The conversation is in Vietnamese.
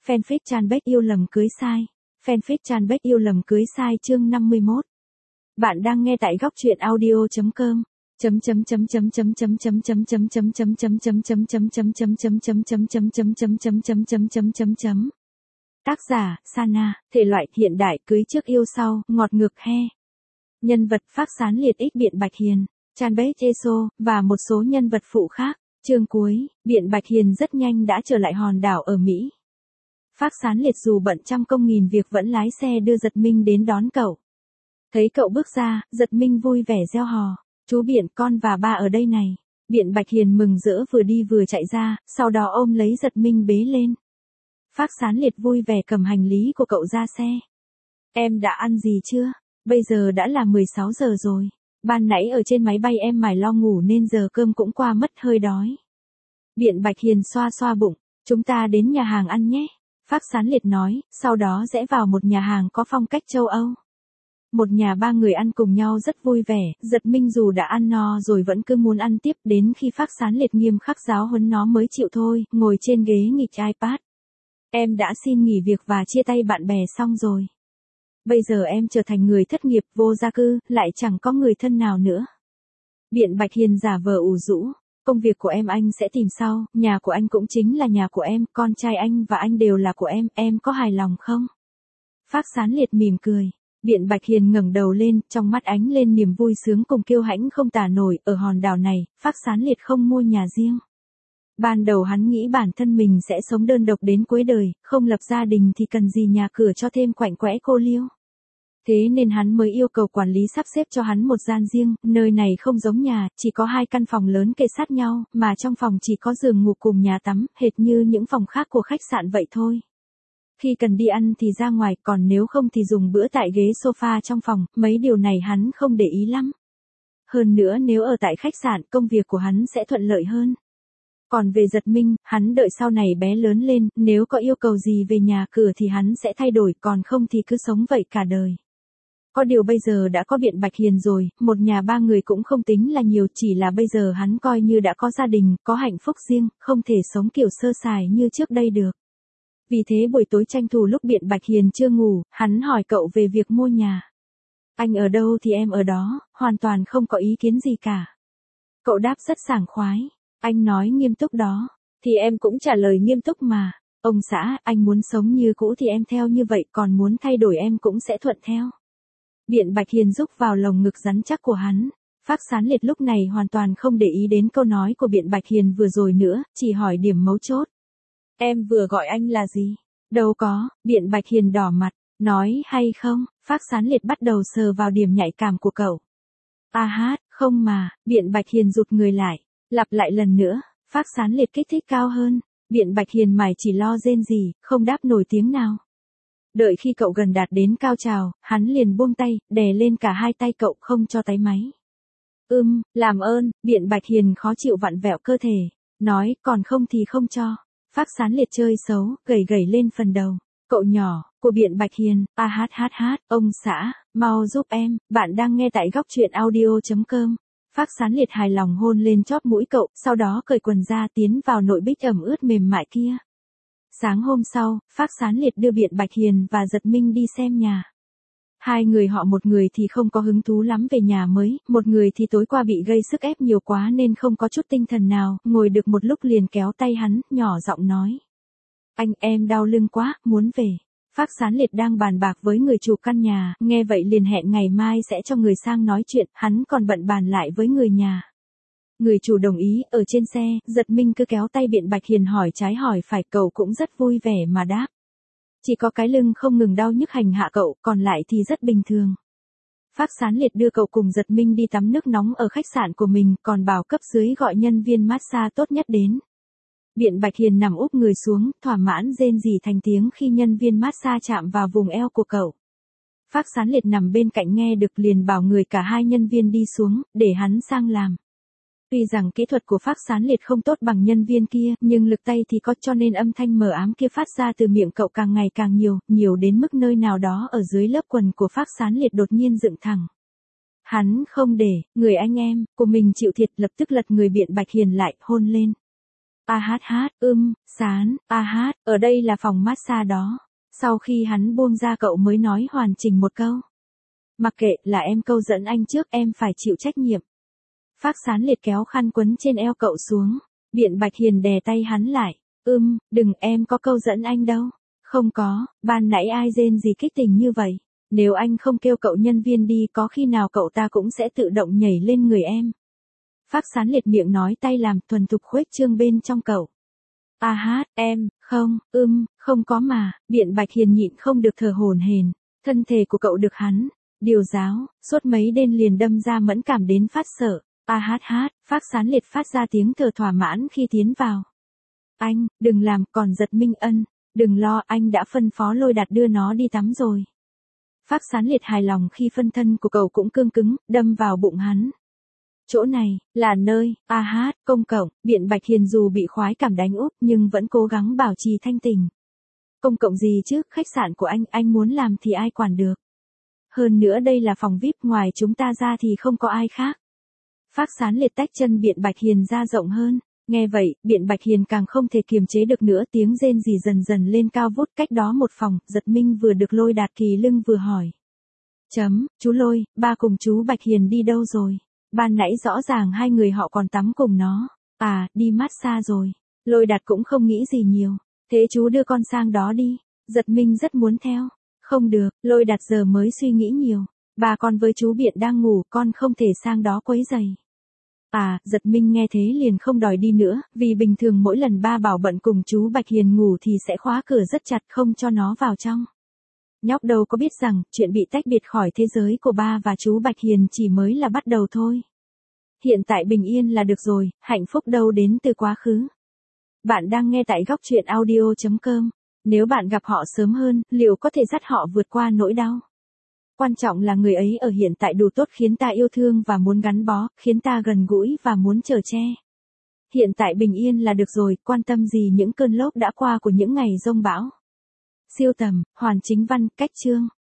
Fanpage Chanbek yêu lầm cưới sai. Fanpage Chanbek yêu lầm cưới sai chương 51. Bạn đang nghe tại góc truyện audio.com. Tác giả Sana, thể loại hiện đại, cưới trước yêu sau, ngọt ngược he. Nhân vật Phác Sán Liệt X Biện Bạch Hiền, Chanbek Eso và một số nhân vật phụ khác. Chương cuối, Biện Bạch Hiền rất nhanh đã trở lại hòn đảo ở Mỹ. Phác Sán Liệt dù bận trăm công nghìn việc vẫn lái xe đưa Giật Minh đến đón cậu. Thấy cậu bước ra, Giật Minh vui vẻ reo hò. Chú Biện, con và ba ở đây này. Biện Bạch Hiền mừng rỡ vừa đi vừa chạy ra, sau đó ôm lấy Giật Minh bế lên. Phác Sán Liệt vui vẻ cầm hành lý của cậu ra xe. Em đã ăn gì chưa? Bây giờ đã là 16 giờ rồi. Ban nãy ở trên máy bay em mải lo ngủ nên giờ cơm cũng qua mất hơi đói. Biện Bạch Hiền xoa xoa bụng. Chúng ta đến nhà hàng ăn nhé. Phác Sán Liệt nói, sau đó rẽ vào một nhà hàng có phong cách châu Âu. Một nhà ba người ăn cùng nhau rất vui vẻ, Giật Minh dù đã ăn no rồi vẫn cứ muốn ăn tiếp đến khi Phác Sán Liệt nghiêm khắc giáo huấn nó mới chịu thôi, ngồi trên ghế nghịch iPad. Em đã xin nghỉ việc và chia tay bạn bè xong rồi. Bây giờ em trở thành người thất nghiệp, vô gia cư, lại chẳng có người thân nào nữa. Biện Bạch Hiền giả vờ ủ rũ. Công việc của em anh sẽ tìm sau, nhà của anh cũng chính là nhà của em, con trai anh và anh đều là của em có hài lòng không? Phác Sán Liệt mỉm cười. Biện Bạch Hiền ngẩng đầu lên, trong mắt ánh lên niềm vui sướng cùng kiêu hãnh không tả nổi, ở hòn đảo này, Phác Sán Liệt không mua nhà riêng. Ban đầu hắn nghĩ bản thân mình sẽ sống đơn độc đến cuối đời, không lập gia đình thì cần gì nhà cửa cho thêm quạnh quẽ cô liêu. Thế nên hắn mới yêu cầu quản lý sắp xếp cho hắn một gian riêng, nơi này không giống nhà, chỉ có 2 căn phòng lớn kề sát nhau, mà trong phòng chỉ có giường ngủ cùng nhà tắm, hệt như những phòng khác của khách sạn vậy thôi. Khi cần đi ăn thì ra ngoài, còn nếu không thì dùng bữa tại ghế sofa trong phòng, mấy điều này hắn không để ý lắm. Hơn nữa nếu ở tại khách sạn, công việc của hắn sẽ thuận lợi hơn. Còn về Giật Minh, hắn đợi sau này bé lớn lên, nếu có yêu cầu gì về nhà cửa thì hắn sẽ thay đổi, còn không thì cứ sống vậy cả đời. Có điều bây giờ đã có Biện Bạch Hiền rồi, một nhà 3 người cũng không tính là nhiều, chỉ là bây giờ hắn coi như đã có gia đình, có hạnh phúc riêng, không thể sống kiểu sơ sài như trước đây được. Vì thế buổi tối tranh thủ lúc Biện Bạch Hiền chưa ngủ, hắn hỏi cậu về việc mua nhà. Anh ở đâu thì em ở đó, hoàn toàn không có ý kiến gì cả. Cậu đáp rất sảng khoái. Anh nói nghiêm túc đó, thì em cũng trả lời nghiêm túc mà. Ông xã, anh muốn sống như cũ thì em theo như vậy, còn muốn thay đổi em cũng sẽ thuận theo. Biện Bạch Hiền rúc vào lồng ngực rắn chắc của hắn. Phác Sán Liệt lúc này hoàn toàn không để ý đến câu nói của Biện Bạch Hiền vừa rồi nữa, chỉ hỏi điểm mấu chốt. Em vừa gọi anh là gì? Đâu có, Biện Bạch Hiền đỏ mặt, nói hay không, Phác Sán Liệt bắt đầu sờ vào điểm nhạy cảm của cậu. À hát, không mà, Biện Bạch Hiền rụt người lại, lặp lại lần nữa, Phác Sán Liệt kích thích cao hơn, Biện Bạch Hiền mải chỉ lo rên rỉ, không đáp nổi tiếng nào. Đợi khi cậu gần đạt đến cao trào, hắn liền buông tay, đè lên cả 2 tay cậu không cho táy máy. Làm ơn, Biện Bạch Hiền khó chịu vặn vẹo cơ thể, nói, còn không thì không cho. Phác Sán Liệt chơi xấu, gẩy gẩy lên phần đầu. Cậu nhỏ, của Biện Bạch Hiền, ông xã, mau giúp em, bạn đang nghe tại góc truyện audio.com. Phác Sán Liệt hài lòng hôn lên chóp mũi cậu, sau đó cởi quần ra tiến vào nội bích ẩm ướt mềm mại kia. Sáng hôm sau, Phác Sán Liệt đưa Biện Bạch Hiền và Giật Minh đi xem nhà. 2 người họ, một người thì không có hứng thú lắm về nhà mới, một người thì tối qua bị gây sức ép nhiều quá nên không có chút tinh thần nào, ngồi được một lúc liền kéo tay hắn, nhỏ giọng nói. Anh, em đau lưng quá, muốn về. Phác Sán Liệt đang bàn bạc với người chủ căn nhà, nghe vậy liền hẹn ngày mai sẽ cho người sang nói chuyện, hắn còn bận bàn lại với người nhà. Người chủ đồng ý, ở trên xe, Giật Minh cứ kéo tay Biện Bạch Hiền hỏi trái hỏi phải, cậu cũng rất vui vẻ mà đáp. Chỉ có cái lưng không ngừng đau nhức hành hạ cậu, còn lại thì rất bình thường. Phác Sán Liệt đưa cậu cùng Giật Minh đi tắm nước nóng ở khách sạn của mình, còn bảo cấp dưới gọi nhân viên massage tốt nhất đến. Biện Bạch Hiền nằm úp người xuống, thỏa mãn rên rỉ thành tiếng khi nhân viên massage chạm vào vùng eo của cậu. Phác Sán Liệt nằm bên cạnh nghe được liền bảo người cả 2 nhân viên đi xuống, để hắn sang làm. Tuy rằng kỹ thuật của Phác Sán Liệt không tốt bằng nhân viên kia, nhưng lực tay thì có, cho nên âm thanh mờ ám kia phát ra từ miệng cậu càng ngày càng nhiều đến mức nơi nào đó ở dưới lớp quần của Phác Sán Liệt đột nhiên dựng thẳng. Hắn không để người anh em của mình chịu thiệt, lập tức lật người Biện Bạch Hiền lại, hôn lên. Sán, ở đây là phòng massage đó. Sau khi hắn buông ra cậu mới nói hoàn chỉnh một câu. Mặc kệ, là em câu dẫn anh trước, em phải chịu trách nhiệm. Phác Sán Liệt kéo khăn quấn trên eo cậu xuống. Biện Bạch Hiền đè tay hắn lại. Đừng, em có câu dẫn anh đâu. Không có, ban nãy ai rên gì kích tình như vậy. Nếu anh không kêu cậu nhân viên đi, có khi nào cậu ta cũng sẽ tự động nhảy lên người em. Phác Sán Liệt miệng nói tay làm, thuần thục khuếch trương bên trong cậu. Không có mà. Biện Bạch Hiền nhịn không được thở hổn hển. Thân thể của cậu được hắn điều giáo, suốt mấy đêm liền đâm ra mẫn cảm đến phát sợ. Phác Sán Liệt phát ra tiếng thở thỏa mãn khi tiến vào. Anh, đừng làm, còn Giật Minh Ân. Đừng lo, anh đã phân phó Lôi Đạt đưa nó đi tắm rồi. Phác Sán Liệt hài lòng khi phân thân của cậu cũng cương cứng, đâm vào bụng hắn. Chỗ này, là nơi, công cộng. Biện Bạch Hiền dù bị khoái cảm đánh úp nhưng vẫn cố gắng bảo trì thanh tình. Công cộng gì chứ, khách sạn của anh muốn làm thì ai quản được. Hơn nữa đây là phòng VIP, ngoài chúng ta ra thì không có ai khác. Phác Sán Liệt tách chân Biện Bạch Hiền ra rộng hơn. Nghe vậy, Biện Bạch Hiền càng không thể kiềm chế được nữa, tiếng rên rỉ dần dần lên cao vút. Cách đó một phòng, Giật Minh vừa được Lôi Đạt kỳ lưng vừa hỏi. Chú Lôi, ba cùng chú Bạch Hiền đi đâu rồi? Ban nãy rõ ràng hai người họ còn tắm cùng nó. Đi massage rồi. Lôi Đạt cũng không nghĩ gì nhiều. Thế chú đưa con sang đó đi. Giật Minh rất muốn theo. Không được, Lôi Đạt giờ mới suy nghĩ nhiều. Bà con với chú Biện đang ngủ, con không thể sang đó quấy rầy. Giật Minh nghe thế liền không đòi đi nữa, vì bình thường mỗi lần ba bảo bận cùng chú Bạch Hiền ngủ thì sẽ khóa cửa rất chặt không cho nó vào trong. Nhóc đâu có biết rằng, chuyện bị tách biệt khỏi thế giới của ba và chú Bạch Hiền chỉ mới là bắt đầu thôi. Hiện tại bình yên là được rồi, hạnh phúc đâu đến từ quá khứ. Bạn đang nghe tại Góc Truyện Audio.com. Nếu bạn gặp họ sớm hơn, liệu có thể dắt họ vượt qua nỗi đau? Quan trọng là người ấy ở hiện tại đủ tốt khiến ta yêu thương và muốn gắn bó, khiến ta gần gũi và muốn chở che. Hiện tại bình yên là được rồi, quan tâm gì những cơn lốc đã qua của những ngày giông bão. Siêu tầm, Hoàn Chính Văn, cách chương.